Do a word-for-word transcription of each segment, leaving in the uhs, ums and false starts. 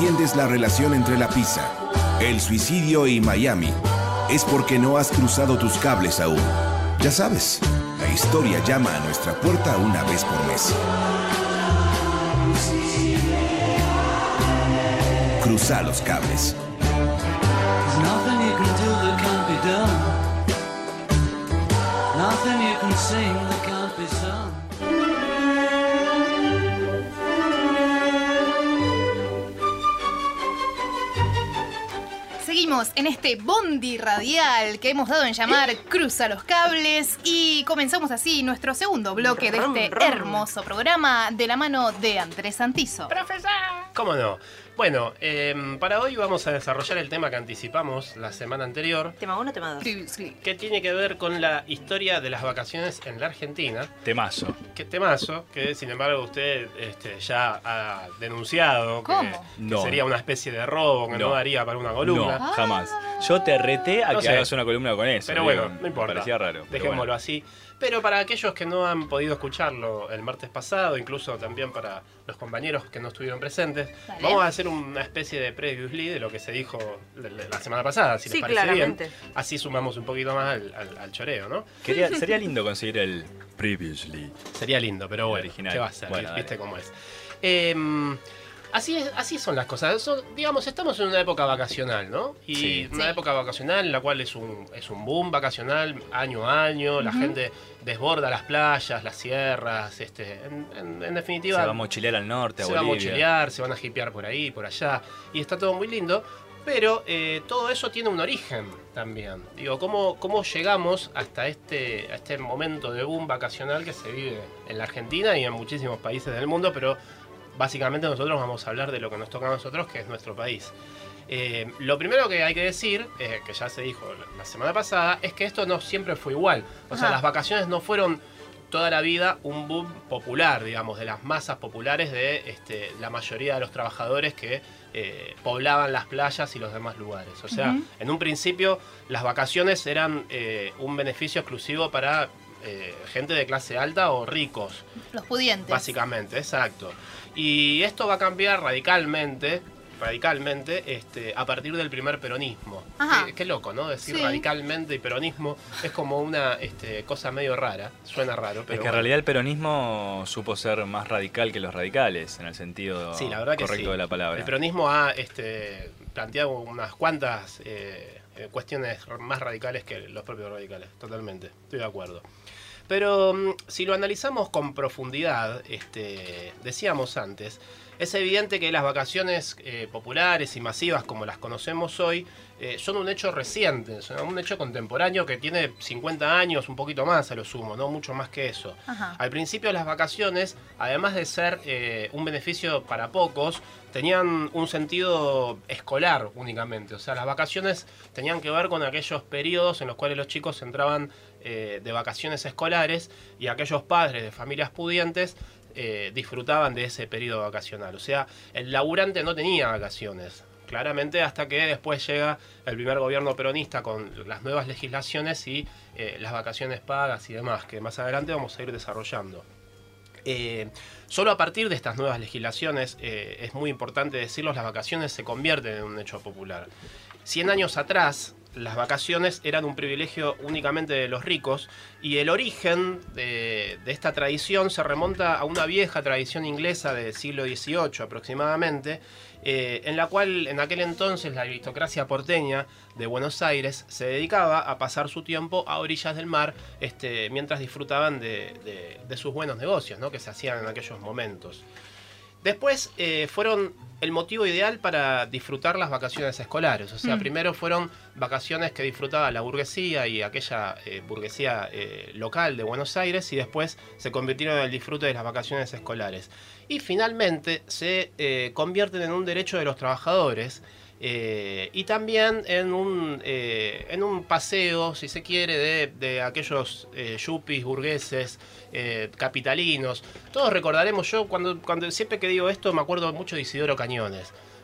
entiendes la relación entre la pizza, el suicidio y Miami, es porque no has cruzado tus cables aún. Ya sabes, la historia llama a nuestra puerta una vez por mes. Cruza los cables. Seguimos en este bondi radial que hemos dado en llamar Cruza los Cables y comenzamos así nuestro segundo bloque de este hermoso programa de la mano de Andrés Santizo. ¡Profesor! ¿Cómo no? Bueno, eh, para hoy vamos a desarrollar el tema que anticipamos la semana anterior. ¿Tema uno o tema dos? Que tiene que ver con la historia de las vacaciones en la Argentina. Temazo. Que temazo, que sin embargo usted este, ya ha denunciado que, que no. sería una especie de robo, que no, no daría para una columna. No, jamás. Yo te reté a no que sé. hagas una columna con eso. Pero digo, bueno, no importa. Me parecía raro. Dejémoslo bueno. así. Pero para aquellos que no han podido escucharlo el martes pasado, incluso también para los compañeros que no estuvieron presentes, Dale. Vamos a hacer una especie de previously de lo que se dijo la semana pasada, si sí, les parece claramente. bien. Así sumamos un poquito más al, al, al choreo, ¿no? Quería, sería lindo conseguir el previously. Sería lindo, pero bueno, original. ¿qué va a ser? Bueno, ¿Viste dale. cómo es? Eh, Así, es, así son las cosas. Son, digamos, estamos en una época vacacional, ¿no? Y Sí. una Sí. época vacacional en la cual es un, es un boom vacacional año a año. La Ujú. gente desborda las playas, las sierras. Este, en, en, en definitiva, Se va a mochilear al norte, a se va a Bolivia. mochilear, se van a hipear por ahí, por allá. Y está todo muy lindo. Pero eh, todo eso tiene un origen también. Digo, ¿cómo, cómo llegamos hasta este, a este momento de boom vacacional que se vive en la Argentina y en muchísimos países del mundo? Pero básicamente nosotros vamos a hablar de lo que nos toca a nosotros, que es nuestro país. Eh, lo primero que hay que decir, eh, que ya se dijo la semana pasada, es que esto no siempre fue igual. O sea, Ajá. las vacaciones no fueron toda la vida un boom popular, digamos, de las masas populares de este, la mayoría de los trabajadores que eh, poblaban las playas y los demás lugares. O sea, Ujú. en un principio las vacaciones eran eh, un beneficio exclusivo para eh, gente de clase alta o ricos. Los pudientes. Básicamente, exacto. Y esto va a cambiar radicalmente, radicalmente, este, a partir del primer peronismo. Ajá. Qué, qué loco, ¿no? Decir Sí. radicalmente y peronismo es como una este, cosa medio rara. Suena raro, pero Es que en bueno. realidad el peronismo supo ser más radical que los radicales, en el sentido Sí, la verdad que correcto sí. de la palabra. El peronismo ha este, planteado unas cuantas eh, eh, cuestiones más radicales que los propios radicales. Totalmente, estoy de acuerdo. Pero mm, si lo analizamos con profundidad, este, decíamos antes, es evidente que las vacaciones eh, populares y masivas como las conocemos hoy eh, son un hecho reciente, son un hecho contemporáneo que tiene cincuenta años, un poquito más a lo sumo, no mucho más que eso. Ajá. Al principio las vacaciones, además de ser eh, un beneficio para pocos, tenían un sentido escolar únicamente. O sea, las vacaciones tenían que ver con aquellos periodos en los cuales los chicos entraban eh, de vacaciones escolares y aquellos padres de familias pudientes eh, disfrutaban de ese periodo vacacional. O sea, el laburante no tenía vacaciones. Claramente hasta que después llega el primer gobierno peronista con las nuevas legislaciones y eh, las vacaciones pagas y demás, que más adelante vamos a ir desarrollando. Eh, solo a partir de estas nuevas legislaciones, eh, es muy importante decirlo, las vacaciones se convierten en un hecho popular. Cien años atrás, las vacaciones eran un privilegio únicamente de los ricos y el origen de, de esta tradición se remonta a una vieja tradición inglesa del siglo dieciocho aproximadamente, eh, en la cual en aquel entonces la aristocracia porteña de Buenos Aires se dedicaba a pasar su tiempo a orillas del mar este, mientras disfrutaban de, de, de sus buenos negocios, ¿no?, que se hacían en aquellos momentos. Después eh, fueron el motivo ideal para disfrutar las vacaciones escolares. O sea, Mm. primero fueron vacaciones que disfrutaba la burguesía y aquella eh, burguesía eh, local de Buenos Aires y después se convirtieron en el disfrute de las vacaciones escolares. Y finalmente se eh, convierten en un derecho de los trabajadores eh, y también en un, eh, en un paseo, si se quiere, de, de aquellos eh, yuppies burgueses, eh, capitalinos. Todos recordaremos, yo cuando, cuando siempre que digo esto me acuerdo mucho de Isidoro Cañones.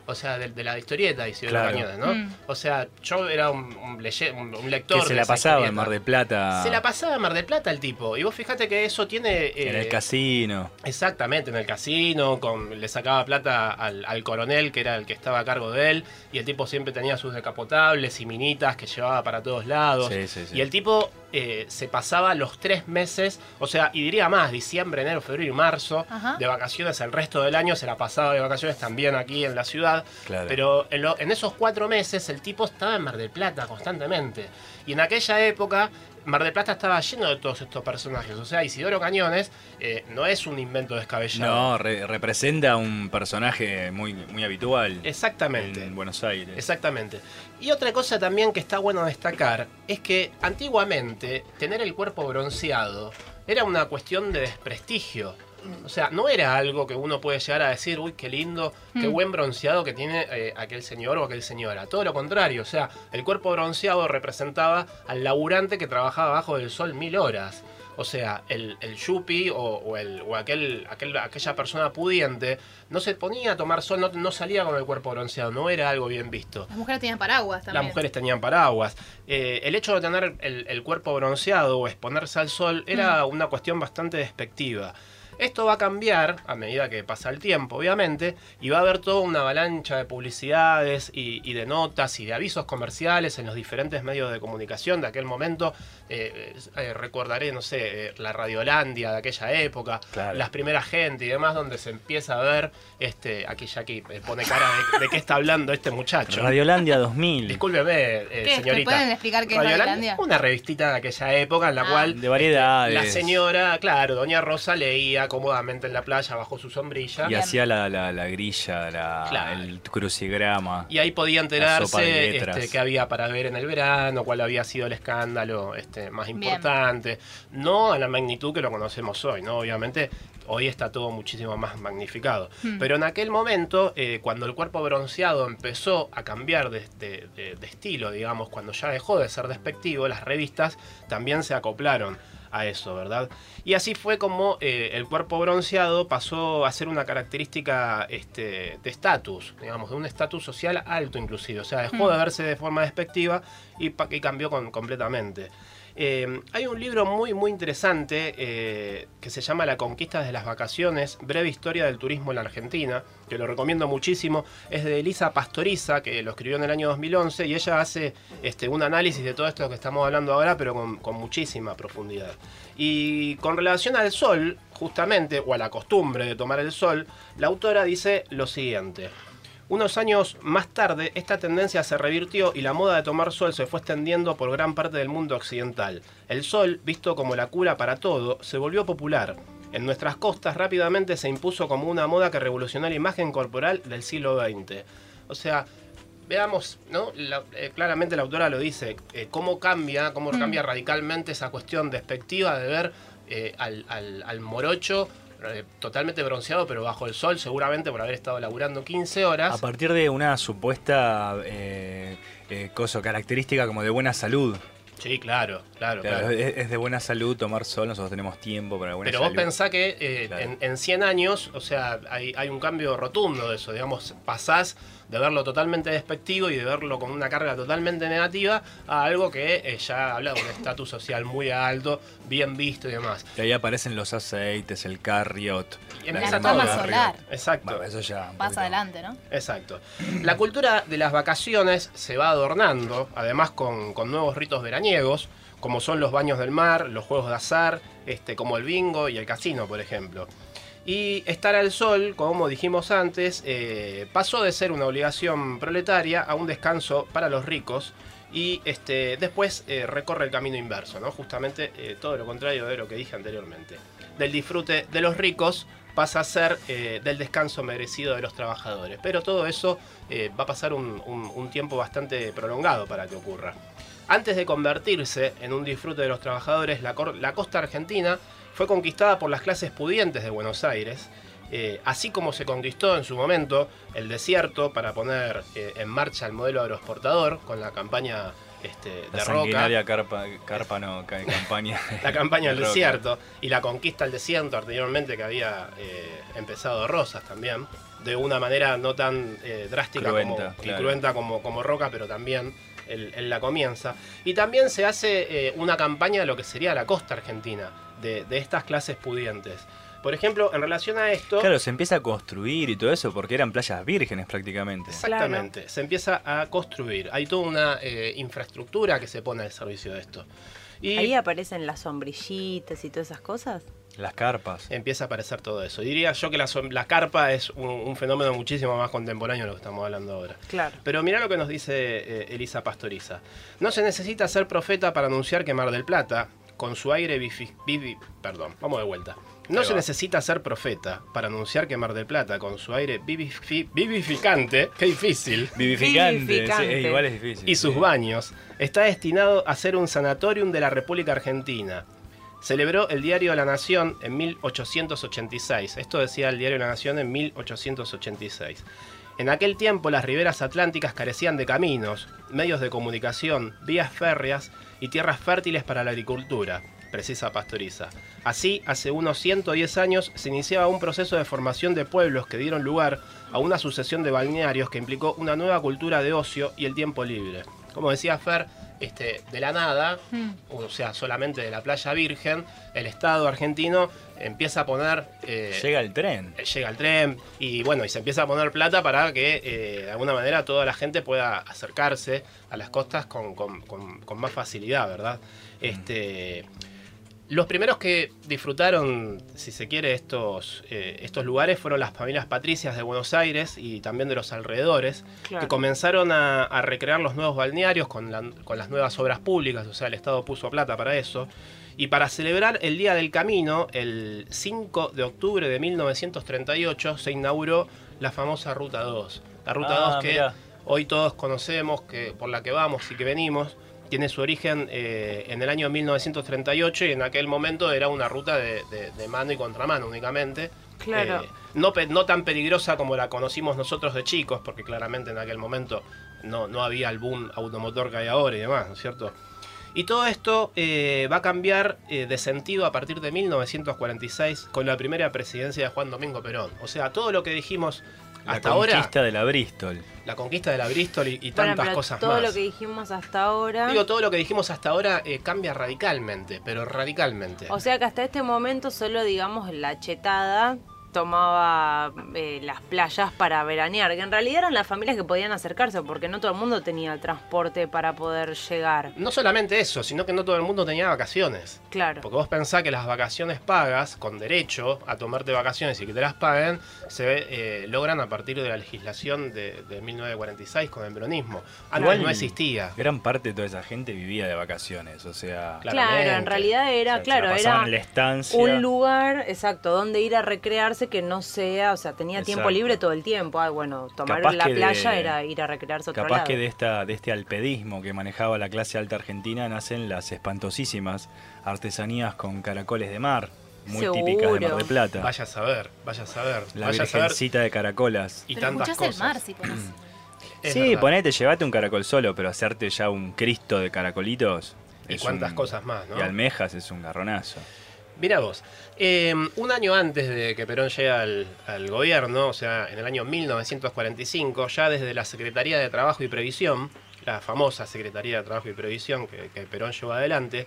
O sea, de, de la historieta Isidoro Claro. Cañones, ¿no? Mm. O sea, yo era un, un, leye- un- un lector Que se de la esa pasaba en historieta. Mar del Plata. Se la pasaba en Mar del Plata el tipo. Y vos fíjate que eso tiene... En eh, el casino. Exactamente, en el casino, con, le sacaba plata al, al coronel, que era el que estaba a cargo de él, y el tipo siempre tenía sus decapotables y minitas que llevaba para todos lados. Sí, sí, sí. Y el tipo eh, se pasaba los tres meses, o sea, y diría más, diciembre, enero, febrero y marzo, Ajá. de vacaciones, el resto del año se la pasaba de vacaciones también aquí en la ciudad. Claro. Pero en, lo- en esos cuatro meses el tipo estaba en Mar del Plata constantemente. Y en aquella época Mar del Plata estaba lleno de todos estos personajes. O sea, Isidoro Cañones eh, no es un invento descabellado. No, re- representa un personaje muy, muy habitual Exactamente. en Buenos Aires. Exactamente. Y otra cosa también que está bueno destacar es que antiguamente tener el cuerpo bronceado era una cuestión de desprestigio. O sea, no era algo que uno puede llegar a decir, uy, qué lindo, qué Mm. buen bronceado que tiene eh, aquel señor o aquel señora. Todo lo contrario, o sea, el cuerpo bronceado representaba al laburante que trabajaba bajo del sol mil horas. O sea, el, el yuppie o, o, el, o aquel, aquel, aquella persona pudiente no se ponía a tomar sol, no, no salía con el cuerpo bronceado, no era algo bien visto. Las mujeres tenían paraguas también. Las mujeres tenían paraguas. Eh, el hecho de tener el, el cuerpo bronceado o exponerse al sol era una cuestión bastante despectiva. Esto va a cambiar a medida que pasa el tiempo, obviamente, y va a haber toda una avalancha de publicidades y, y de notas y de avisos comerciales en los diferentes medios de comunicación de aquel momento. Eh, eh, recordaré, no sé, eh, la Radiolandia de aquella época, Claro. las primeras gente y demás, donde se empieza a ver, este, aquí Jackie eh, pone cara de, de qué está hablando este muchacho. Radiolandia dos mil. Discúlpeme, eh, ¿Qué? señorita. ¿Me pueden explicar qué es Radiolandia? Una revistita de aquella época en la Ah. cual De variedades. este, la señora, claro, doña Rosa leía cómodamente en la playa bajo su sombrilla. Y Bien. hacía la, la, la grilla, la, Claro. el crucigrama. Y ahí podía sopa de enterarse letras. este, qué había para ver en el verano, cuál había sido el escándalo este, más importante. No a la magnitud que lo conocemos hoy, ¿no? Obviamente hoy está todo muchísimo más magnificado. Hmm. Pero en aquel momento, eh, cuando el cuerpo bronceado empezó a cambiar de, de- de- de estilo, digamos, cuando ya dejó de ser despectivo, las revistas también se acoplaron a eso, ¿verdad? Y así fue como eh, el cuerpo bronceado pasó a ser una característica este, de estatus, digamos, de un estatus social alto inclusive. O sea, dejó Mm. de verse de forma despectiva y, pa- y cambió con- completamente. Eh, hay un libro muy muy interesante eh, que se llama La conquista de las vacaciones, breve historia del turismo en la Argentina, que lo recomiendo muchísimo. Es de Elisa Pastoriza, que lo escribió en el año dos mil once, y ella hace este, un análisis de todo esto que estamos hablando ahora, pero con, con muchísima profundidad. Y con relación al sol, justamente, o a la costumbre de tomar el sol, la autora dice lo siguiente. Unos años más tarde, esta tendencia se revirtió y la moda de tomar sol se fue extendiendo por gran parte del mundo occidental. El sol, visto como la cura para todo, se volvió popular. En nuestras costas rápidamente se impuso como una moda que revolucionó la imagen corporal del siglo veinte. O sea, veamos, ¿no? La- eh, claramente la autora lo dice, eh, cómo cambia, cómo Mm. cambia radicalmente esa cuestión despectiva de ver eh, al, al- al morocho eh, totalmente bronceado pero bajo el sol, seguramente por haber estado laburando quince horas. A partir de una supuesta eh, eh, cosa característica como de buena salud. Sí, claro, claro, Claro, claro. Es, es de buena salud tomar sol, nosotros tenemos tiempo para buena Pero vos salud. pensás que eh, Claro. en, en cien años, o sea, hay, hay un cambio rotundo de eso, digamos, pasás de verlo totalmente despectivo y de verlo con una carga totalmente negativa a algo que eh, ya habla de un estatus social muy alto, bien visto y demás. Y ahí aparecen los aceites, el Carriot. Y la empieza crema todo. de La cama Carriot. solar. Exacto. Bueno, eso ya. un Más poquito. adelante, ¿no? Exacto. La cultura de las vacaciones se va adornando, además con, con nuevos ritos veraniegos, como son los baños del mar, los juegos de azar, este, como el bingo y el casino, por ejemplo. Y estar al sol, como dijimos antes, eh, pasó de ser una obligación proletaria a un descanso para los ricos y este, después eh, recorre el camino inverso, ¿no? Justamente eh, todo lo contrario de lo que dije anteriormente. Del disfrute de los ricos pasa a ser eh, del descanso merecido de los trabajadores. Pero todo eso eh, va a pasar un, un- un tiempo bastante prolongado para que ocurra. Antes de convertirse en un disfrute de los trabajadores, la, cor- la costa argentina fue conquistada por las clases pudientes de Buenos Aires, eh, así como se conquistó en su momento el desierto para poner eh, en marcha el modelo agroexportador con la campaña este, de La Roca. sanguinaria carpa, carpa no, ca- campaña. La campaña del de Roca. desierto y la conquista del desierto anteriormente que había eh, empezado Rosas también. de una manera no tan eh, drástica Cruenta, como, claro. y cruenta como, como Roca, pero también él, él la comienza. Y también se hace eh, una campaña de lo que sería la costa argentina, de, de estas clases pudientes. Por ejemplo, en relación a esto... Claro, se empieza a construir y todo eso porque eran playas vírgenes prácticamente. Exactamente, Claro. se empieza a construir. Hay toda una eh, infraestructura que se pone al servicio de esto. Y Ahí aparecen las sombrillitas y todas esas cosas. Las carpas. empieza a aparecer todo eso. Diría yo que la, som- la carpa es un, un fenómeno muchísimo más contemporáneo de lo que estamos hablando ahora. Claro. Pero mirá lo que nos dice eh, Elisa Pastoriza. No se necesita ser profeta para anunciar que Mar del Plata, con su aire bifi, bibi, perdón, vamos de vuelta. No Ahí se va. necesita ser profeta para anunciar que Mar del Plata, con su aire bibifi- vivificante, qué difícil, Vivificante. Vivificante. Sí, es- igual es difícil. y sus sí. baños, está destinado a ser un sanatorium de la República Argentina. Celebró el Diario de la Nación en mil ochocientos ochenta y seis. Esto decía el Diario de la Nación en mil ochocientos ochenta y seis. En aquel tiempo las riberas atlánticas carecían de caminos, medios de comunicación, vías férreas y tierras fértiles para la agricultura, precisa Pastoriza. Así, hace unos ciento diez años se iniciaba un proceso de formación de pueblos que dieron lugar a una sucesión de balnearios que implicó una nueva cultura de ocio y el tiempo libre. Como decía Fer, este, de la nada, Mm. o sea, solamente de la playa virgen, el Estado argentino empieza a poner... eh, Llega el tren. llega el tren y bueno, y se empieza a poner plata para que eh, de alguna manera toda la gente pueda acercarse a las costas con, con- con- con más facilidad, ¿verdad? Este, los primeros que disfrutaron, si se quiere, estos, eh, estos lugares fueron las familias patricias de Buenos Aires y también de los alrededores, Claro. que comenzaron a, a recrear los nuevos balnearios con, la- con las nuevas obras públicas, o sea, el Estado puso plata para eso. Y para celebrar el Día del Camino, el cinco de octubre de mil novecientos treinta y ocho, se inauguró la famosa Ruta dos. La Ruta Ah, dos que mirá. hoy todos conocemos, que por la que vamos y que venimos, tiene su origen eh, en el año mil novecientos treinta y ocho y en aquel momento era una ruta de, de- de mano y contramano únicamente. Claro. Eh, no, pe- no tan peligrosa como la conocimos nosotros de chicos, porque claramente en aquel momento no, no había el boom automotor que hay ahora y demás, ¿no es cierto? Y todo esto eh, va a cambiar eh, de sentido a partir de mil novecientos cuarenta y seis con la primera presidencia de Juan Domingo Perón. O sea, todo lo que dijimos La hasta ahora, conquista de la Bristol. la conquista de la Bristol y, y Bueno, tantas pero cosas todo más. lo que dijimos hasta ahora. Digo, todo lo que dijimos hasta ahora eh, cambia radicalmente, pero radicalmente. O sea que hasta este momento solo, digamos, la chetada tomaba eh, las playas para veranear, que en realidad eran las familias que podían acercarse, porque no todo el mundo tenía transporte para poder llegar. No solamente eso, sino que no todo el mundo tenía vacaciones. Claro. Porque vos pensás que las vacaciones pagas, con derecho a tomarte vacaciones y que te las paguen, se eh, logran a partir de la legislación de, de mil novecientos cuarenta y seis con el peronismo. Anual Igual, no existía. Gran parte de toda esa gente vivía de vacaciones, o sea... Claro. Claro, en Claramente. realidad era, o sea, se claro, la pasaban era en la estancia. un lugar, exacto, donde ir a recrearse que no sea, o sea, tenía tiempo Exacto. libre todo el tiempo. Ay, bueno, tomar Capaz la que de- playa era ir a recrearse a otro Capaz lado. que de esta de este alpedismo que manejaba la clase alta argentina nacen las espantosísimas artesanías con caracoles de mar, muy Seguro. típicas de Mar del Plata. Vaya a saber, vaya a saber. La vaya a saber virgencita de caracolas. y Pero tantas escuchás cosas. el mar si pones. Es Sí, verdad. ponete, llevate un caracol solo, pero hacerte ya un Cristo de caracolitos. Y es cuántas un- cosas más, ¿no? Y almejas es un garronazo. Mira vos, eh, un año antes de que Perón llegue al, al gobierno, o sea, en el año mil novecientos cuarenta y cinco, ya desde la Secretaría de Trabajo y Previsión, la famosa Secretaría de Trabajo y Previsión que, que Perón llevó adelante,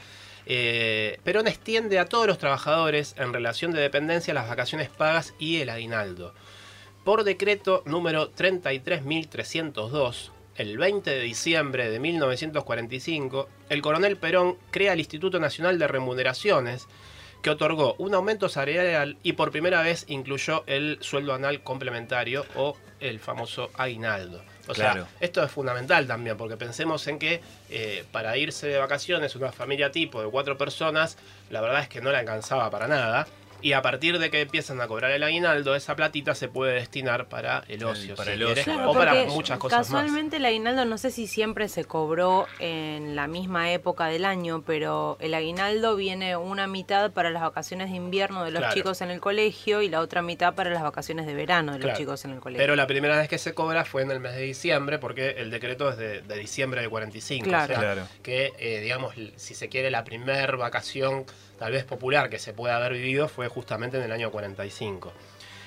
eh, Perón extiende a todos los trabajadores en relación de dependencia las vacaciones pagas y el aguinaldo. Por decreto número treinta y tres mil trescientos dos, el veinte de diciembre de mil novecientos cuarenta y cinco, el coronel Perón crea el Instituto Nacional de Remuneraciones, que otorgó un aumento salarial y por primera vez incluyó el sueldo anual complementario o el famoso aguinaldo. O Claro. sea, esto es fundamental también, porque pensemos en que eh, para irse de vacaciones una familia tipo de cuatro personas, la verdad es que no le alcanzaba para nada. Y a partir de que empiezan a cobrar el aguinaldo, esa platita se puede destinar para el ocio, para si el quieres, ocio. Claro, o para porque muchas cosas más. casualmente el aguinaldo no sé si siempre se cobró en la misma época del año, pero el aguinaldo viene una mitad para las vacaciones de invierno de los Claro. chicos en el colegio y la otra mitad para las vacaciones de verano de los Claro. chicos en el colegio. Pero la primera vez que se cobra fue en el mes de diciembre, porque el decreto es de, de diciembre del cuarenta y cinco. Claro. O sea, Claro. que, eh, digamos, si se quiere, la primer vacación tal vez popular que se puede haber vivido fue justamente en el año cuarenta y cinco.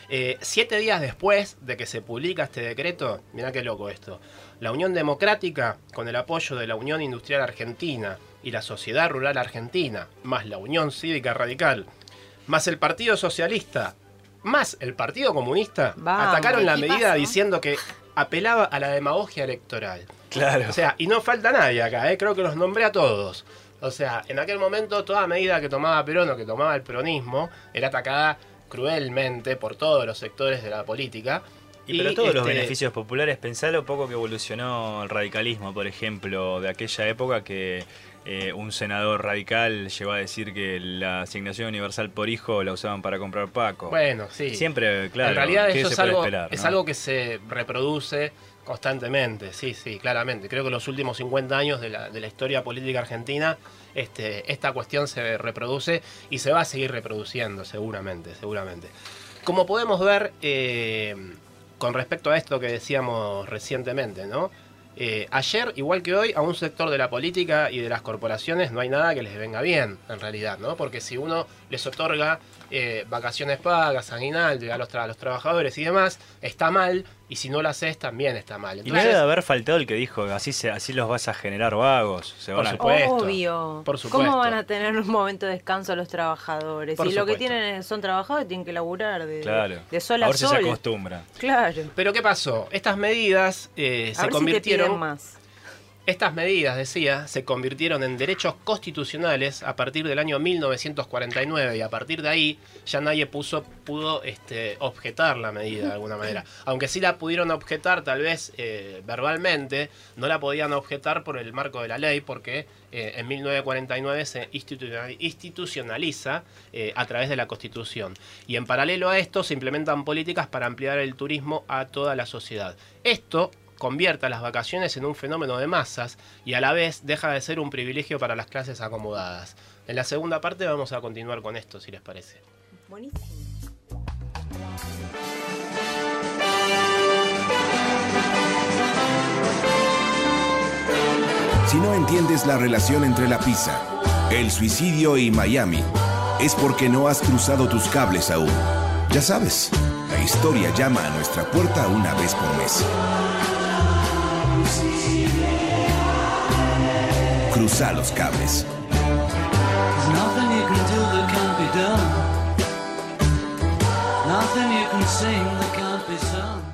Eh, siete días después de que se publica este decreto, mirá qué loco esto, la Unión Democrática, con el apoyo de la Unión Industrial Argentina y la Sociedad Rural Argentina, más la Unión Cívica Radical, más el Partido Socialista, más el Partido Comunista, Vamos. atacaron la ¿Qué medida pasó? diciendo que apelaba a la demagogia electoral. Claro. O sea, y no falta nadie acá, ¿eh? Creo que los nombré a todos. O sea, en aquel momento toda medida que tomaba Perón o que tomaba el peronismo era atacada cruelmente por todos los sectores de la política. Y, pero todos los este, beneficios populares, pensá lo poco que evolucionó el radicalismo, por ejemplo, de aquella época que eh, un senador radical llegó a decir que la asignación universal por hijo la usaban para comprar Paco. Bueno, sí. Siempre, claro, en realidad ¿qué eso se es puede algo, esperar, es no? algo que se reproduce constantemente, sí, sí, claramente. Creo que en los últimos cincuenta años de la, de la historia política argentina, este, esta cuestión se reproduce y se va a seguir reproduciendo, seguramente, seguramente. Como podemos ver, eh, con respecto a esto que decíamos recientemente, ¿no? Eh, ayer, igual que hoy, a un sector de la política y de las corporaciones no hay nada que les venga bien, en realidad, ¿no? Porque si uno les otorga eh, vacaciones pagas, aguinaldo a los, tra- a los trabajadores y demás, está mal, y si no lo haces, también está mal. Y Entonces, no debe haber faltado el que dijo, así se, así los vas a generar vagos. Se van Por a- supuesto. Obvio. por supuesto. ¿Cómo van a tener un momento de descanso los trabajadores? Por y lo que supuesto. tienen son trabajadores, tienen que laburar de, Claro. de sol a Ahora se sol. acostumbra. Claro. Pero ¿qué pasó? Estas medidas eh, A se ver convirtieron... si te piden más. Estas medidas, decía, se convirtieron en derechos constitucionales a partir del año mil novecientos cuarenta y nueve y a partir de ahí ya nadie puso, pudo este, objetar la medida de alguna manera. Aunque sí la pudieron objetar tal vez eh, verbalmente, no la podían objetar por el marco de la ley porque eh, en mil novecientos cuarenta y nueve se institucional- institucionaliza eh, a través de la Constitución. Y en paralelo a esto se implementan políticas para ampliar el turismo a toda la sociedad. Esto convierte a las vacaciones en un fenómeno de masas y a la vez deja de ser un privilegio para las clases acomodadas. En la segunda parte vamos a continuar con esto, si les parece. Buenísimo. Si no entiendes la relación entre la pizza, el suicidio y Miami, es porque no has cruzado tus cables aún. Ya sabes, la historia llama a nuestra puerta una vez por mes. Cruza los cables. There's nothing you can do that can't be done. Nothing you can sing that can't be sung.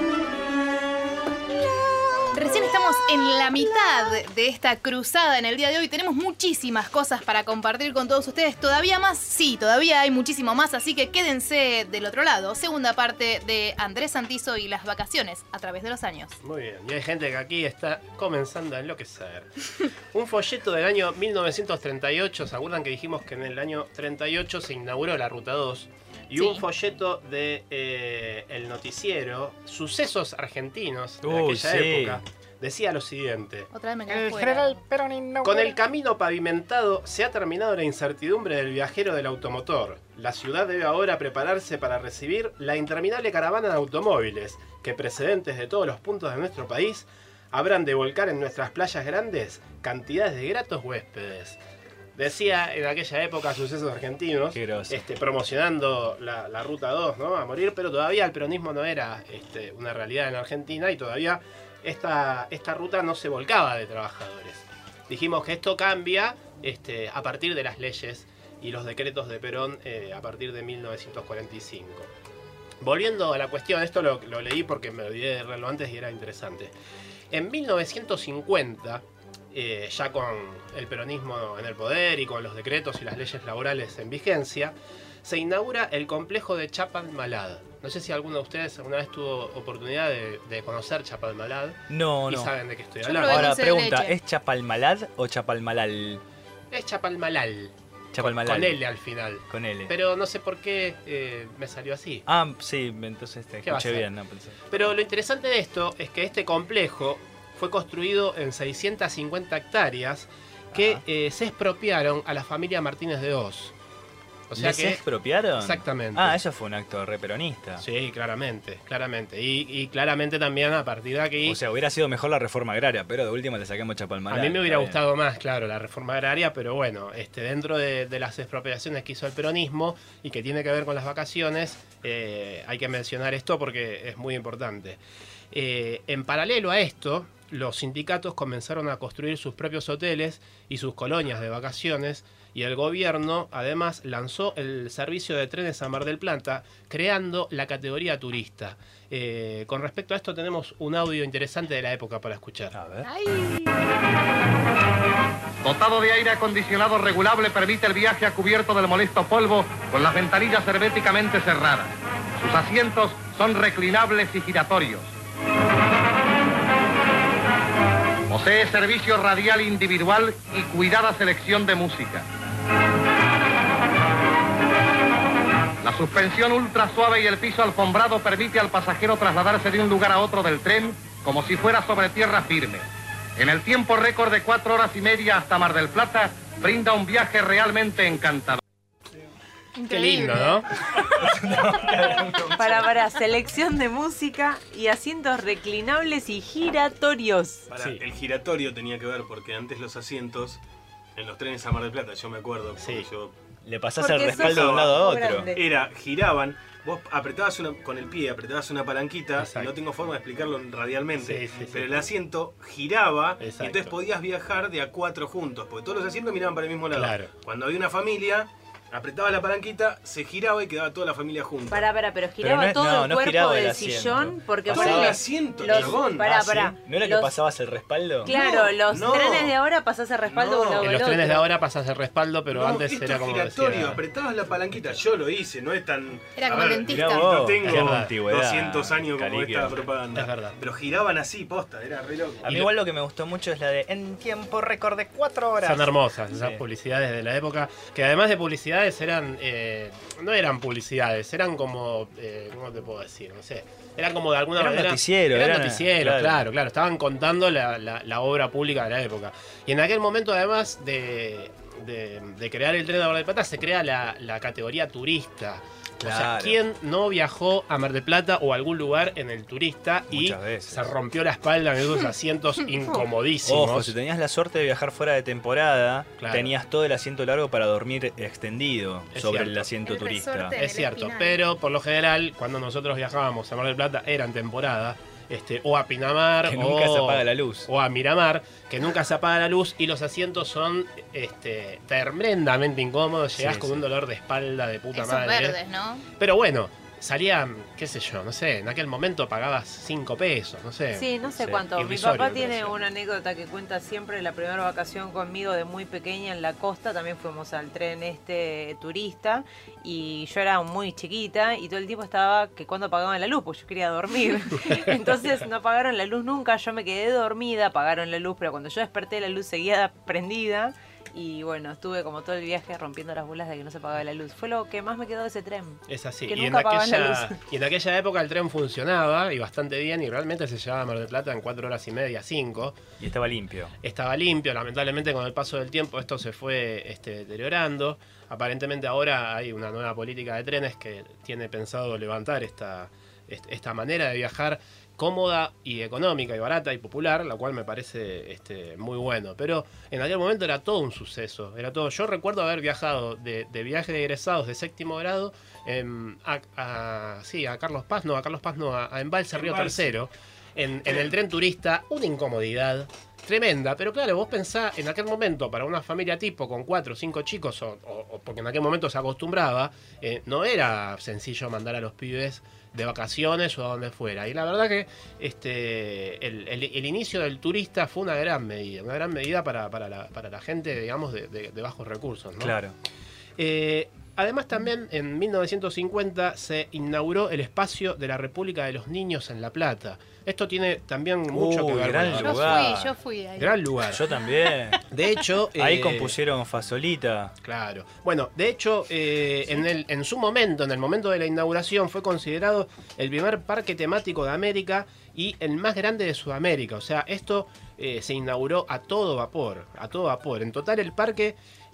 Recién estamos en la mitad de esta cruzada en el día de hoy. Tenemos muchísimas cosas para compartir con todos ustedes. Todavía más, sí, todavía hay muchísimo más, así que quédense del otro lado. Segunda parte de Andrés Santizo y las vacaciones a través de los años. Muy bien, y hay gente que aquí está comenzando a enloquecer. Un folleto del año mil novecientos treinta y ocho, ¿se acuerdan que dijimos que en el año treinta y ocho se inauguró la Ruta dos? Y Sí. un folleto de eh, el noticiero Sucesos Argentinos de Uy, aquella sí. época decía lo siguiente. Otra vez me quedé fuera. Con el camino pavimentado se ha terminado la incertidumbre del viajero del automotor. La ciudad debe ahora prepararse para recibir la interminable caravana de automóviles que, precedentes de todos los puntos de nuestro país, habrán de volcar en nuestras playas grandes cantidades de gratos huéspedes. Decía en aquella época Sucesos Argentinos, Qué groso. este, promocionando la, la Ruta dos, ¿no? A morir, pero todavía el peronismo no era este, una realidad en Argentina y todavía esta, esta ruta no se volcaba de trabajadores. Dijimos que esto cambia este, a partir de las leyes y los decretos de Perón eh, a partir de mil novecientos cuarenta y cinco. Volviendo a la cuestión, esto lo, lo leí porque me olvidé de leerlo antes y era interesante. En mil novecientos cincuenta, eh, ya con el peronismo en el poder y con los decretos y las leyes laborales en vigencia, se inaugura el complejo de Chapalmalal. No sé si alguno de ustedes alguna vez tuvo oportunidad de, de conocer Chapalmalal No, y no. saben de qué estoy Yo hablando. probé Ahora, dulce de pregunta, leche. ¿es Chapalmalad o Chapalmalal? Es Chapalmalal. Chapalmalal. Con L al final. Con L. Pero no sé por qué eh, me salió así. Ah, sí, entonces te ¿Qué va a escuché ser? bien. No, pensé. Pero lo interesante de esto es que este complejo fue construido en seiscientas cincuenta hectáreas que Ajá. eh, se expropiaron a la familia Martínez de Oz. O sea ¿Les que expropiaron? Exactamente. Ah, eso fue un acto re peronista. Sí, claramente, claramente. Y, y claramente también a partir de aquí... O sea, hubiera sido mejor la reforma agraria, pero de última le sacamos chapalmalal. A mí me hubiera Está bien. gustado más, claro, la reforma agraria, pero bueno, este, dentro de, de las expropiaciones que hizo el peronismo y que tiene que ver con las vacaciones, eh, hay que mencionar esto porque es muy importante. Eh, en paralelo a esto, los sindicatos comenzaron a construir sus propios hoteles y sus colonias de vacaciones, y el gobierno además lanzó el servicio de trenes a Mar del Plata, creando la categoría turista. Eh, con respecto a esto tenemos un audio interesante de la época para escuchar. A ver. Ay. Dotado de aire acondicionado regulable, permite el viaje a cubierto del molesto polvo con las ventanillas herméticamente cerradas. Sus asientos son reclinables y giratorios. Posee servicio radial individual y cuidada selección de música. La suspensión ultra suave y el piso alfombrado permite al pasajero trasladarse de un lugar a otro del tren como si fuera sobre tierra firme. En el tiempo récord de cuatro horas y media hasta Mar del Plata, brinda un viaje realmente encantador. Qué lindo, ¿no? Para, para, selección de música y asientos reclinables y giratorios. Para, Sí. El giratorio tenía que ver porque antes los asientos en los trenes a Mar del Plata, yo me acuerdo, porque Sí. yo Le pasás Porque el respaldo sos de un lado a grande. otro. era, giraban, vos apretabas una, con el pie, apretabas una palanquita, Exacto. y no tengo forma de explicarlo radialmente, Sí, sí, sí. pero el asiento giraba Exacto. y entonces podías viajar de a cuatro juntos, porque todos los asientos miraban para el mismo lado. Claro. Cuando había una familia, apretaba la palanquita, se giraba y quedaba toda la familia junta. Pará, pará, pero giraba no es- todo no, el no cuerpo giraba el del asiento. sillón porque Pasaba- Con el ponele, asiento, los, chabón. pará, Ah, ¿sí? pará. ¿No era que Los- pasabas el respaldo? Claro, No, los no. trenes de ahora pasás el respaldo No. de un lado En del los trenes de otro. ahora pasas el respaldo, pero No, antes esto era es como giratorio, decía... apretabas la palanquita, yo lo hice, no es tan... Era a como ver, dentista. Mirá No vos, tengo qué antigüedad, doscientos años como Caliquio. esta propaganda. Es verdad. Pero giraban así, posta, era re loco. A mí igual lo que me gustó mucho es la de en tiempo récord de cuatro horas. Son hermosas esas Sí. publicidades de la época, que además de publicidades eran, eh, no eran publicidades, eran como, eh, ¿cómo te puedo decir? No sé, eran como de alguna Era un manera... noticiero, Eran eran- noticieros, claro. claro. claro, estaban contando la, la- la obra pública de la época. Y en aquel momento además de, de, de crear el tren de Mar del Plata, se crea la, la categoría turista. O sea, Claro. ¿quién no viajó a Mar del Plata o a algún lugar en el turista y Muchas veces. se rompió la espalda en esos asientos incomodísimos? Ojo, si tenías la suerte de viajar fuera de temporada, Claro. tenías todo el asiento largo para dormir extendido Es sobre cierto. el asiento El turista. resorte. En Es el cierto, espinal. pero por lo general, cuando nosotros viajábamos a Mar del Plata, era en temporada, este, o a Pinamar, Que o, nunca se apaga la luz. o a Miramar, que nunca se apaga la luz y los asientos son este, tremendamente incómodos, llegás Sí, con sí. un dolor de espalda de puta Esos madre. verdes, ¿no? Pero bueno, salía, qué sé yo, no sé, en aquel momento pagabas cinco pesos, no sé. Sí, no sé Sí, cuánto. Mi irrisorio, papá me tiene pareció. una anécdota que cuenta siempre la primera vacación conmigo de muy pequeña en la costa. También fuimos al tren este turista y yo era muy chiquita y todo el tiempo estaba que cuando apagaban la luz, pues yo quería dormir. Entonces no apagaron la luz nunca, yo me quedé dormida, apagaron la luz, pero cuando yo desperté la luz seguía prendida. Y bueno, estuve como todo el viaje rompiendo las bolas de que no se apagaba la luz. Fue lo que más me quedó de ese tren. Es así. Que Y en, nunca apagaban la aquella, luz. y en aquella época el tren funcionaba y bastante bien y realmente se llevaba a Mar del Plata en cuatro horas y media, cinco. Y estaba limpio. Estaba limpio, lamentablemente con el paso del tiempo esto se fue este, deteriorando. Aparentemente ahora hay una nueva política de trenes que tiene pensado levantar esta, est- esta manera de viajar cómoda y económica y barata y popular, la cual me parece este, muy bueno. Pero en aquel momento era todo un suceso, era todo. Yo recuerdo haber viajado de, de viaje de egresados de séptimo grado em, a, a- sí, a Carlos Paz, no, a Carlos Paz no, a, a Embalse Río Embalse. Tercero, en, en el tren turista, una incomodidad tremenda, pero claro, vos pensás en aquel momento para una familia tipo con cuatro o cinco chicos, o, o- o porque en aquel momento se acostumbraba, eh, no era sencillo mandar a los pibes de vacaciones o a donde fuera. Y la verdad que este el, el- el inicio del turista fue una gran medida, una gran medida para, para, la, para la gente, digamos, de, de- de bajos recursos, ¿no? Claro. Eh, además también en mil novecientos cincuenta se inauguró el espacio de la República de los Niños en La Plata. Esto tiene también mucho Uy, que ver gran con Yo lugar. fui, yo fui ahí. gran lugar. Yo también. De hecho, Ahí eh, compusieron Fasolita. Claro. Bueno, de hecho, eh, en, el, en su momento, en el momento de la inauguración, fue considerado el primer parque temático de América y el más grande de Sudamérica. O sea, esto eh, se inauguró a todo vapor, a todo vapor. En total, el parque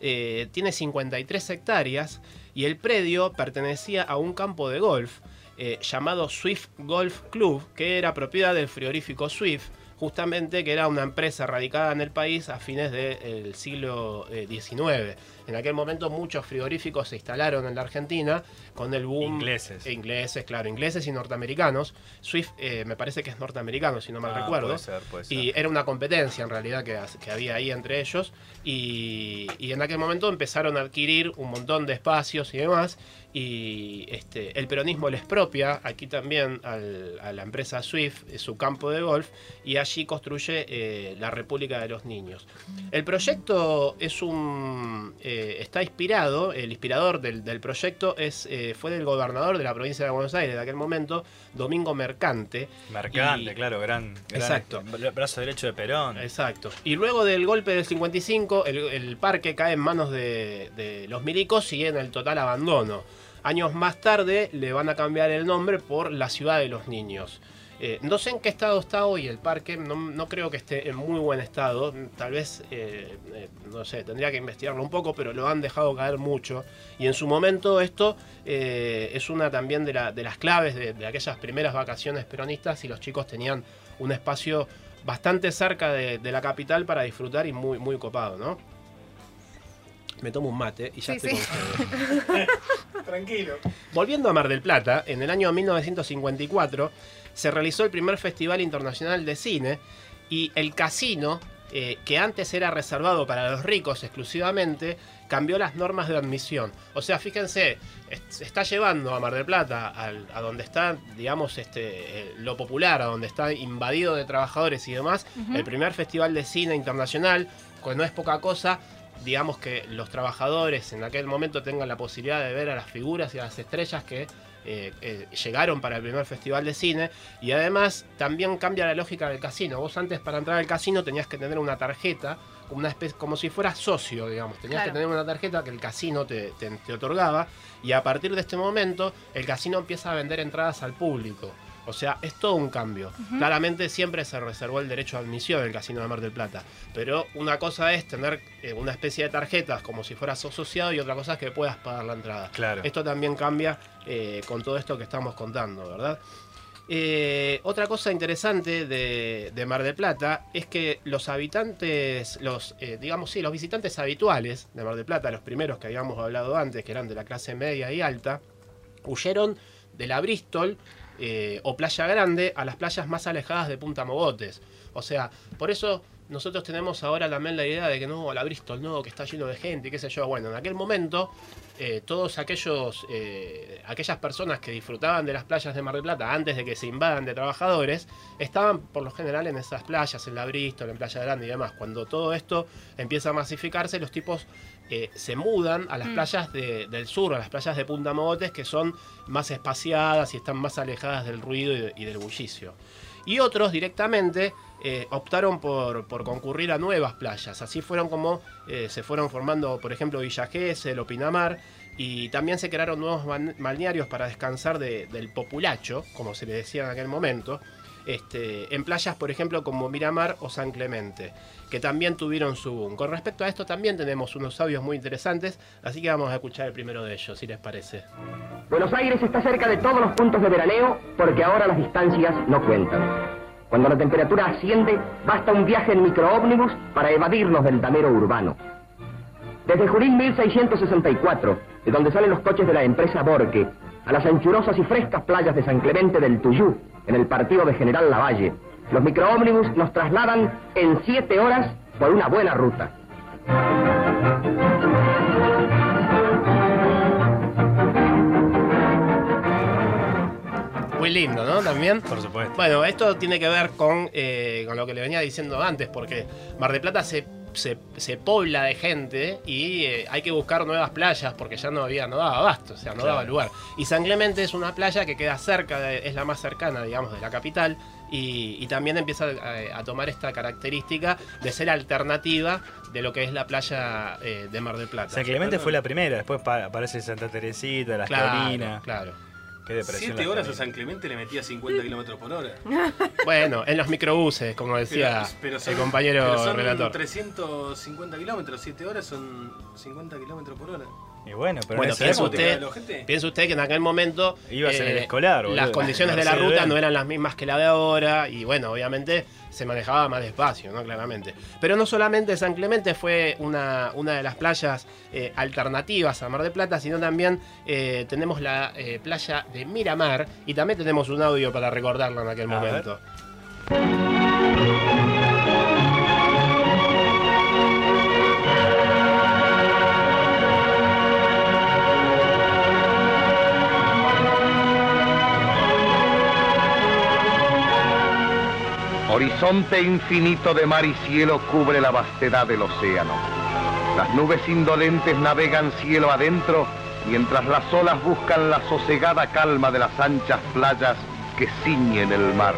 eh, tiene cincuenta y tres hectáreas y el predio pertenecía a un campo de golf eh, llamado Swift Golf Club, que era propiedad del frigorífico Swift, justamente que era una empresa radicada en el país a fines del siglo diecinueve. En aquel momento muchos frigoríficos se instalaron en la Argentina con el boom... Ingleses. Eh, ingleses, claro, ingleses y norteamericanos. Swift eh, me parece que es norteamericano, si no mal Ah, recuerdo. puede ser, puede ser. Y era una competencia en realidad que, que había ahí entre ellos. Y, y en aquel momento empezaron a adquirir un montón de espacios y demás. Y este, el peronismo les propia aquí también al, a la empresa Swift su campo de golf y allí construye eh, la República de los Niños. El proyecto es un eh, está inspirado, el inspirador del, del proyecto es eh, fue del gobernador de la provincia de Buenos Aires de aquel momento, Domingo Mercante. Mercante, Y- claro, gran, gran Exacto. este, brazo derecho de Perón. Exacto. Y luego del golpe del cincuenta y cinco, el, el parque cae en manos de, de los milicos y en el total abandono. Años más tarde le van a cambiar el nombre por la Ciudad de los Niños. Eh, no sé en qué estado está hoy el parque, no, no creo que esté en muy buen estado. Tal vez, eh, eh, no sé, tendría que investigarlo un poco, pero lo han dejado caer mucho. Y en su momento esto eh, es una también de, la, de las claves de, de aquellas primeras vacaciones peronistas y los chicos tenían un espacio bastante cerca de, de la capital para disfrutar y muy, muy copado, ¿no? Me tomo un mate y ya Sí, estoy sí. con ustedes. Tranquilo. Volviendo a Mar del Plata, en el año mil novecientos cincuenta y cuatro se realizó el primer Festival Internacional de Cine y el casino, eh, que antes era reservado para los ricos exclusivamente, cambió las normas de admisión. O sea, fíjense, es- se está llevando a Mar del Plata al- a donde está, digamos, este, eh, lo popular, a donde está invadido de trabajadores y demás, el primer Festival de Cine Internacional, que no es poca cosa. Digamos que los trabajadores en aquel momento tengan la posibilidad de ver a las figuras y a las estrellas que eh, eh, llegaron para el primer festival de cine. Y además también cambia la lógica del casino. Vos antes para entrar al casino tenías que tener una tarjeta, una especie, como si fueras socio, digamos. Tenías Claro. que tener una tarjeta que el casino te, te- te otorgaba. Y a partir de este momento el casino empieza a vender entradas al público. O sea, es todo un cambio. Claramente siempre se reservó el derecho a admisión en el Casino de Mar del Plata. Pero una cosa es tener eh, una especie de tarjetas como si fueras asociado y otra cosa es que puedas pagar la entrada. Claro. Esto también cambia eh, con todo esto que estamos contando, ¿verdad? Eh, otra cosa interesante de, de Mar del Plata es que los habitantes, los eh, digamos sí, los visitantes habituales de Mar del Plata, los primeros que habíamos hablado antes, que eran de la clase media y alta, huyeron de la Bristol eh, o Playa Grande a las playas más alejadas de Punta Mogotes. O sea, por eso nosotros tenemos ahora también la idea de que no, la Bristol no, que está lleno de gente y qué sé yo. Bueno, en aquel momento eh, todos aquellos eh, aquellas personas que disfrutaban de las playas de Mar del Plata antes de que se invadan de trabajadores estaban por lo general en esas playas, en la Bristol, en Playa Grande y demás. Cuando todo esto empieza a masificarse, los tipos eh, se mudan a las Mm. playas de- del sur, a las playas de Punta Mogotes, que son más espaciadas y están más alejadas del ruido y, de- y del bullicio. Y otros directamente eh, optaron por, por concurrir a nuevas playas. Así fueron como eh, se fueron formando, por ejemplo, Villa Gesell o Pinamar. Y también se crearon nuevos ban- balnearios para descansar de- del populacho, como se le decía en aquel momento. Este, en playas, por ejemplo, como Miramar o San Clemente, que también tuvieron su boom. Con respecto a esto también tenemos unos audios muy interesantes, así que vamos a escuchar el primero de ellos, si les parece. Buenos Aires está cerca de todos los puntos de veraneo porque ahora las distancias no cuentan. Cuando la temperatura asciende, basta un viaje en microómnibus para evadirnos del damero urbano. Desde Junín mil seiscientos sesenta y cuatro, de donde salen los coches de la empresa Borque, a las anchurosas y frescas playas de San Clemente del Tuyú, en el partido de General Lavalle, los microómnibus nos trasladan en siete horas por una buena ruta. Muy lindo, ¿no? También. Por supuesto. Bueno, esto tiene que ver con, eh, con lo que le venía diciendo antes, porque Mar del Plata se, se, se pobla de gente y eh, hay que buscar nuevas playas porque ya no había, no daba abasto, o sea, no Claro. daba lugar. Y San Clemente es una playa que queda cerca, de- es la más cercana, digamos, de la capital. Y, y también empieza a, a tomar esta característica de ser alternativa de lo que es la playa eh, de Mar del Plata. San Clemente fue la primera, después pa- aparece Santa Teresita, Las Claro, Colinas. claro. Qué depresión. Siete horas a San Clemente le metía cincuenta kilómetros por hora. Bueno, en los microbuses, como decía Pero- pero son- el compañero pero son relator. trescientos cincuenta kilómetros, siete horas son cincuenta kilómetros por hora. Y bueno, pero Bueno, en esa piensa época usted, la gente. piensa usted que en aquel momento Ibas en el escolar, boludo. las condiciones de la Mercedes-Benz. ruta no eran las mismas que la de ahora y bueno, obviamente se manejaba más despacio, ¿no? Claramente. Pero no solamente San Clemente fue una, una de las playas eh, alternativas a Mar del Plata, sino también eh, tenemos la eh, playa de Miramar y también tenemos un audio para recordarlo en aquel A momento. Horizonte infinito de mar y cielo cubre la vastedad del océano. Las nubes indolentes navegan cielo adentro, mientras las olas buscan la sosegada calma de las anchas playas que ciñen el mar.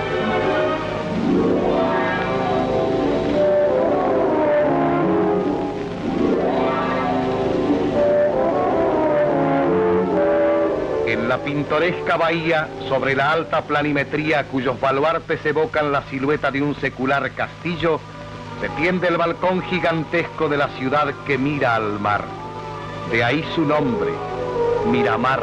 En la pintoresca bahía, sobre la alta planimetría cuyos baluartes evocan la silueta de un secular castillo, se tiende el balcón gigantesco de la ciudad que mira al mar. De ahí su nombre, Miramar,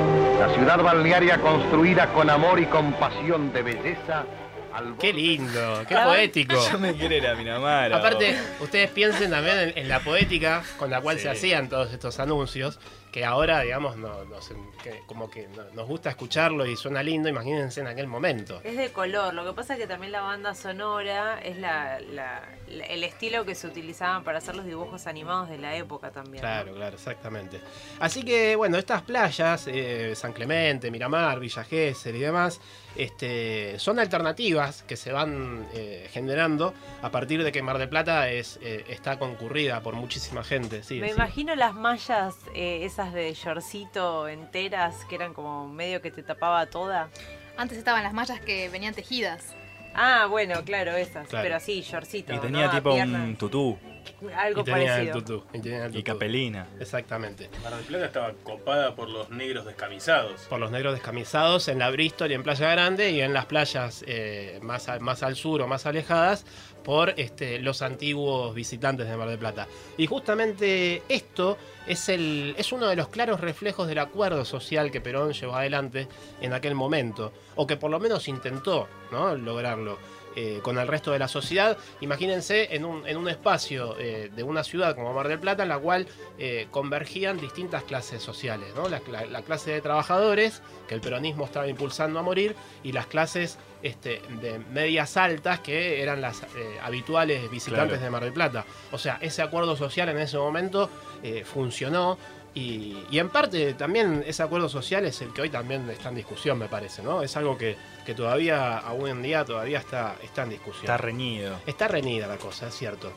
la ciudad balnearia construida con amor y compasión de belleza. Al Qué lindo, qué poético. Yo me quiero ir a Miramar. Aparte, ustedes piensen también en, en la poética con la cual Sí. se hacían todos estos anuncios, que ahora, digamos, no, nos, que como que no- nos gusta escucharlo y suena lindo, imagínense en aquel momento. Es de color, lo que pasa es que también la banda sonora es la, la- la- el estilo que se utilizaban para hacer los dibujos animados de la época también. ¿no? Claro, claro, exactamente. Así que, bueno, estas playas, eh, San Clemente, Miramar, Villa Gesell y demás, este, son alternativas que se van eh, generando a partir de que Mar del Plata es, eh, está concurrida por muchísima gente. Sí, Me sí. imagino las mallas eh, esas de shortcito enteras que eran como medio que te tapaba toda. Antes estaban las mallas que venían tejidas. Ah, bueno, claro, esas. Claro. Pero así, shortcito. Y tenía ¿no? A tipo pierna. un tutú Algo Y tenía el parecido. tutú, y tenía el y tutú. capelina. Exactamente. Mar del Plata estaba copada por los negros descamisados. Por los negros descamisados en la Bristol y en Playa Grande y en las playas eh, más, a- más al sur o más alejadas por este, los antiguos visitantes de Mar del Plata. Y justamente esto es, el, es uno de los claros reflejos del acuerdo social que Perón llevó adelante en aquel momento, o que por lo menos intentó, ¿no?, lograrlo. Eh, con el resto de la sociedad. Imagínense en un, en un espacio eh, de una ciudad como Mar del Plata en la cual eh, convergían distintas clases sociales, ¿no? La, la- la clase de trabajadores, que el peronismo estaba impulsando a morir, y las clases este, de medias altas, que eran las eh, habituales visitantes Claro. de Mar del Plata. O sea, ese acuerdo social en ese momento eh, funcionó. Y, y en parte también ese acuerdo social es el que hoy también está en discusión, me parece, ¿no? Es algo que, que todavía, aún en día, todavía está, está en discusión. Está reñido. Está reñida la cosa, es cierto.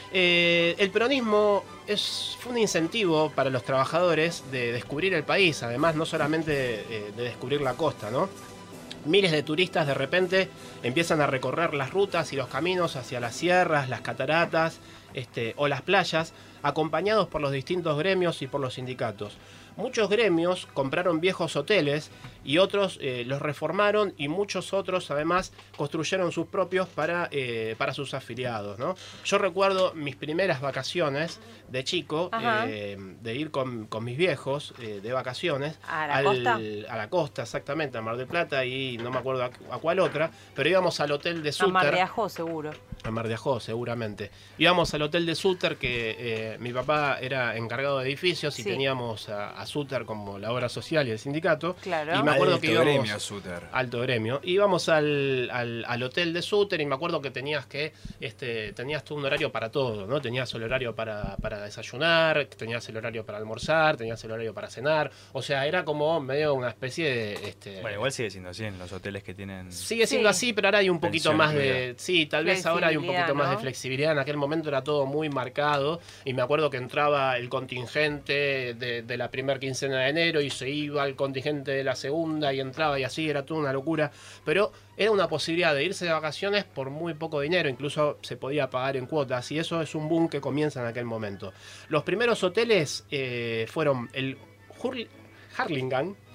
Eh, el peronismo es, fue un incentivo para los trabajadores de descubrir el país, además no solamente de, de descubrir la costa, ¿no? Miles de turistas de repente empiezan a recorrer las rutas y los caminos hacia las sierras, las cataratas este, o las playas, acompañados por los distintos gremios y por los sindicatos. Muchos gremios compraron viejos hoteles y otros eh, los reformaron, y muchos otros además construyeron sus propios para, eh, para sus afiliados, ¿no? Yo recuerdo mis primeras vacaciones de chico, Ajá. eh, de ir con, con mis viejos eh, de vacaciones ¿A la al- costa? a la costa, exactamente, a Mar del Plata, y no me acuerdo a, a cuál otra, pero íbamos al hotel de A Suter. Mar de Ajó, seguro. A Mar de Ajó, seguramente. Íbamos al hotel de Suter, que eh, mi papá era encargado de edificios y Sí. teníamos a, a Suter como la obra social y el sindicato. Claro. Y me acuerdo Alto que íbamos... gremio, Suter. Alto gremio. Íbamos al, al, al hotel de Suter y me acuerdo que tenías que este, tenías tú un horario para todo, ¿no? Tenías el horario para, para desayunar, tenías el horario para almorzar, tenías el horario para cenar. O sea, era como medio una especie de... Este, Bueno, igual sigue siendo así en los hoteles que tienen. Sigue siendo Sí. así, pero ahora hay un poquito Pensión más de... incluida. Sí, tal vez ahora hay un Flexibilidad, poquito más de ¿no? flexibilidad. En aquel momento era todo muy marcado y me acuerdo que entraba el contingente de, de la primera quincena de enero y se iba el contingente de la segunda y entraba y así, era toda una locura. Pero era una posibilidad de irse de vacaciones por muy poco dinero, incluso se podía pagar en cuotas, y eso es un boom que comienza en aquel momento. Los primeros hoteles eh, fueron el Hurl- Harlingham,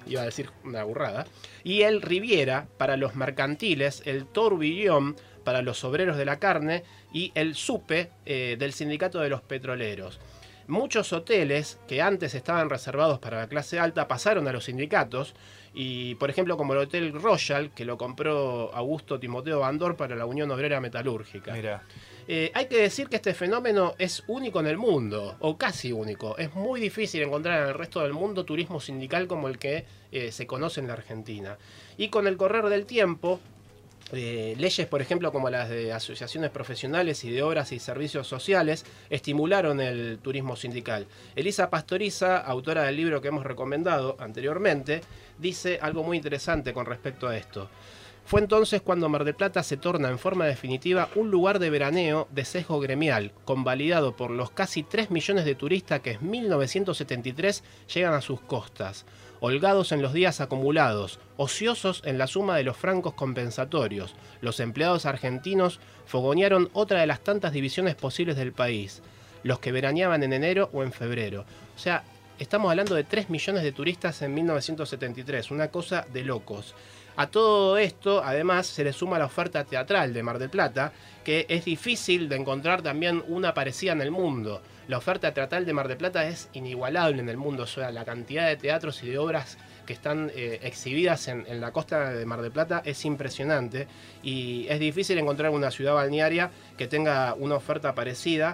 iba a decir una burrada, y el Riviera para los mercantiles, el Tourbillon para los obreros de la carne y el Supe eh, del sindicato de los petroleros. Muchos hoteles que antes estaban reservados para la clase alta pasaron a los sindicatos y, por ejemplo, como el Hotel Royal, que lo compró Augusto Timoteo Bandor para la Unión Obrera Metalúrgica. Mira. Eh, hay que decir que este fenómeno es único en el mundo, o casi único. Es muy difícil encontrar en el resto del mundo turismo sindical como el que eh, se conoce en la Argentina. Y con el correr del tiempo, Eh, leyes, por ejemplo, como las de asociaciones profesionales y de obras y servicios sociales, estimularon el turismo sindical. Elisa Pastoriza, autora del libro que hemos recomendado anteriormente, dice algo muy interesante con respecto a esto. Fue entonces cuando Mar del Plata se torna en forma definitiva un lugar de veraneo de sesgo gremial, convalidado por los casi tres millones de turistas que en mil novecientos setenta y tres llegan a sus costas, holgados en los días acumulados, ociosos en la suma de los francos compensatorios. Los empleados argentinos fogonearon otra de las tantas divisiones posibles del país, los que veraneaban en enero o en febrero. O sea, estamos hablando de tres millones de turistas en mil novecientos setenta y tres, una cosa de locos. A todo esto, además, se le suma la oferta teatral de Mar del Plata, que es difícil de encontrar también una parecida en el mundo. La oferta teatral de Mar del Plata es inigualable en el mundo, o sea, la cantidad de teatros y de obras que están eh, exhibidas en, en la costa de Mar del Plata es impresionante y es difícil encontrar una ciudad balnearia que tenga una oferta parecida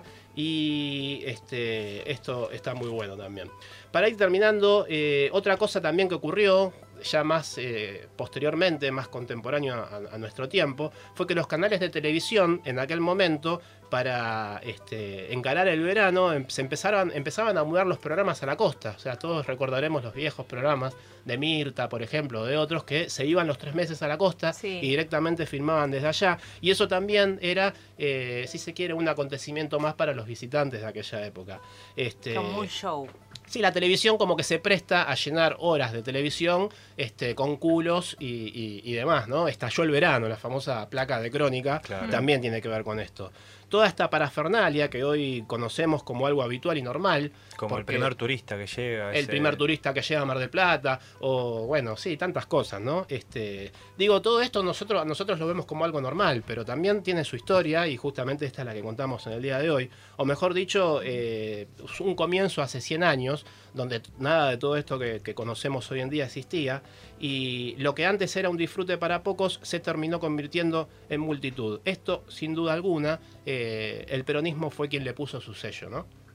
y este, esto está muy bueno también. Para ir terminando, eh, otra cosa también que ocurrió, ya más eh, posteriormente, más contemporáneo a, a nuestro tiempo, fue que los canales de televisión en aquel momento, para este, encarar el verano, em, se empezaron, empezaban a mudar los programas a la costa. O sea, todos recordaremos los viejos programas de Mirta, por ejemplo, de otros, que se iban los tres meses a la costa Sí. y directamente filmaban desde allá. Y eso también era, eh, si se quiere, un acontecimiento más para los visitantes de aquella época. Este, Como un show. Sí, la televisión como que se presta a llenar horas de televisión este, con culos y, y, y demás, ¿no? Estalló el verano, la famosa placa de Crónica, Claro. también tiene que ver con esto. Toda esta parafernalia que hoy conocemos como algo habitual y normal. Como el porque primer turista que llega. El ese- primer turista que llega a Mar del Plata, o bueno, sí, tantas cosas, ¿no? Este, digo, todo esto nosotros, nosotros lo vemos como algo normal, pero también tiene su historia y justamente esta es la que contamos en el día de hoy. O mejor dicho, eh, un comienzo hace cien años, donde nada de todo esto que, que conocemos hoy en día existía, y lo que antes era un disfrute para pocos se terminó convirtiendo en multitud. Esto, sin duda alguna, eh, el peronismo fue quien le puso su sello, ¿no?